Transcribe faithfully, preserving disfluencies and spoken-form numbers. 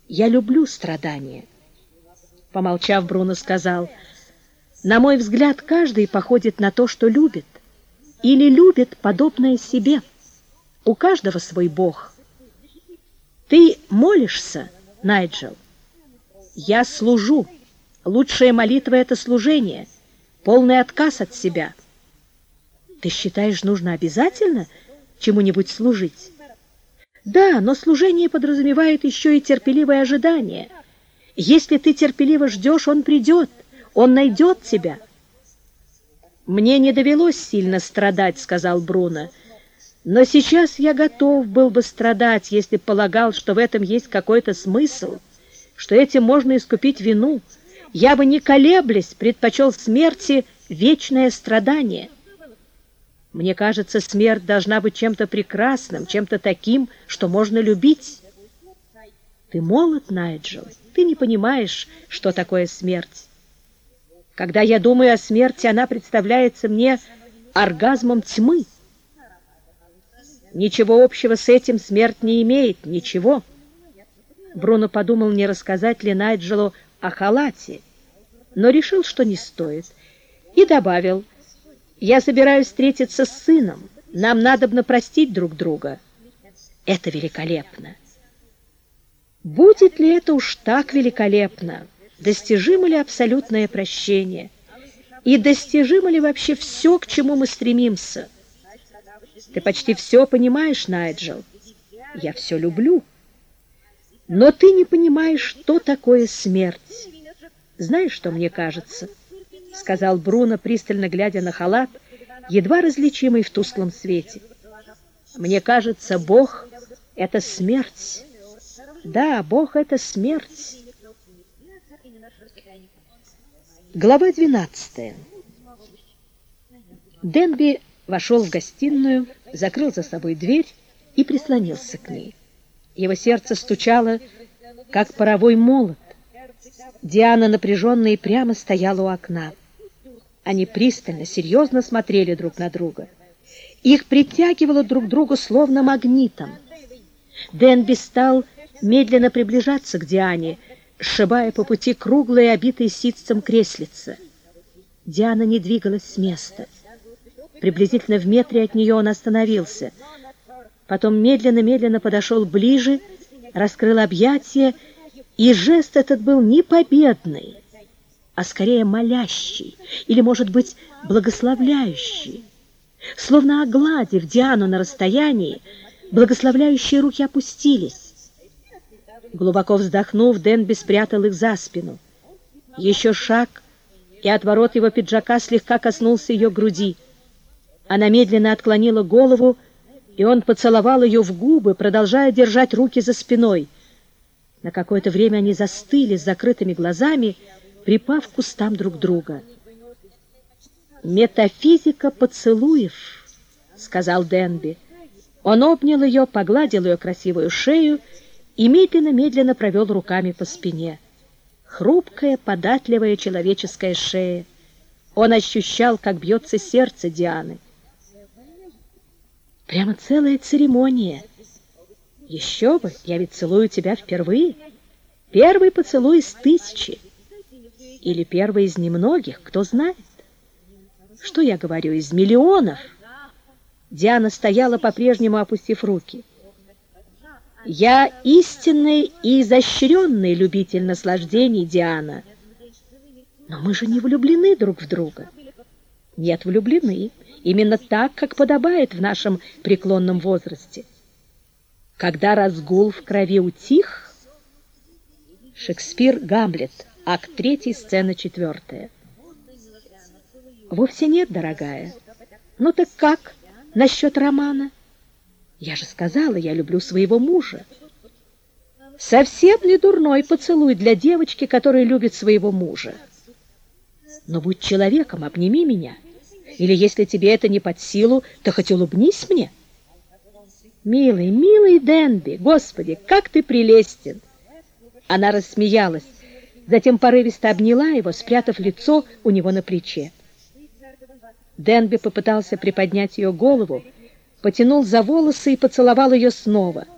Я люблю страдания. Помолчав, Бруно сказал: на мой взгляд, каждый походит на то, что любит, или любит подобное себе. У каждого свой Бог. Ты молишься, Найджел? Я служу. Лучшая молитва — это служение, полный отказ от себя. Ты считаешь, нужно обязательно чему-нибудь служить? Да, но служение подразумевает еще и терпеливое ожидание. Если ты терпеливо ждешь, он придет, он найдет тебя. Мне не довелось сильно страдать, сказал Бруно, но сейчас я готов был бы страдать, если полагал, что в этом есть какой-то смысл, что этим можно искупить вину. Я бы, не колеблясь, предпочел смерти вечное страдание. Мне кажется, смерть должна быть чем-то прекрасным, чем-то таким, что можно любить. Ты молод, Найджел, ты не понимаешь, что такое смерть. Когда я думаю о смерти, она представляется мне оргазмом тьмы. Ничего общего с этим смерть не имеет, ничего. Бруно подумал, не рассказать ли Найджелу о халате, но решил, что не стоит, и добавил: я собираюсь встретиться с сыном, нам надобно простить друг друга. Это великолепно. Будет ли это уж так великолепно? Достижимо ли абсолютное прощение? И достижимо ли вообще все, к чему мы стремимся? Ты почти все понимаешь, Найджел. Я все люблю. Но ты не понимаешь, что такое смерть. Знаешь, что мне кажется? Сказал Бруно, пристально глядя на халат, едва различимый в тусклом свете. Мне кажется, Бог — это смерть. Да, Бог — это смерть. Глава двенадцатая. Денби вошел в гостиную, закрыл за собой дверь и прислонился к ней. Его сердце стучало, как паровой молот. Диана напряженно и прямо стояла у окна. Они пристально, серьезно смотрели друг на друга. Их притягивало друг к другу словно магнитом. Денби стал медленно приближаться к Диане, сшибая по пути круглые, обитые ситцем креслица. Диана не двигалась с места. Приблизительно в метре от нее он остановился. Потом медленно-медленно подошел ближе, раскрыл объятия, и жест этот был не победный, а скорее молящий, или, может быть, благословляющий. Словно огладив Диану на расстоянии, благословляющие руки опустились. Глубоко вздохнув, Денби спрятал их за спину. Еще шаг, и отворот его пиджака слегка коснулся ее груди. Она медленно отклонила голову, и он поцеловал ее в губы, продолжая держать руки за спиной. На какое-то время они застыли с закрытыми глазами, припав к кустам друг друга. «Метафизика поцелуев», — сказал Денби. Он обнял ее, погладил ее красивую шею и медленно-медленно провел руками по спине. Хрупкая, податливая человеческая шея. Он ощущал, как бьется сердце Дианы. Прямо целая церемония. Еще бы, я ведь целую тебя впервые. Первый поцелуй из тысячи. Или первый из немногих, кто знает. Что я говорю, из миллионов? Диана стояла, по-прежнему опустив руки. Я истинный и изощренный любитель наслаждений, Диана. Но мы же не влюблены друг в друга. Нет, влюблены. Именно так, как подобает в нашем преклонном возрасте. Когда разгул в крови утих... Шекспир, Гамлет, акт третий, сцена четвертая. Вовсе нет, дорогая. Ну так как насчет романа? Я же сказала, я люблю своего мужа. Совсем ли дурной поцелуй для девочки, которая любит своего мужа? Но будь человеком, обними меня. Или если тебе это не под силу, то хоть улыбнись мне. Милый, милый Денби, Господи, как ты прелестен! Она рассмеялась, затем порывисто обняла его, спрятав лицо у него на плече. Денби попытался приподнять ее голову, потянул за волосы и поцеловал ее снова.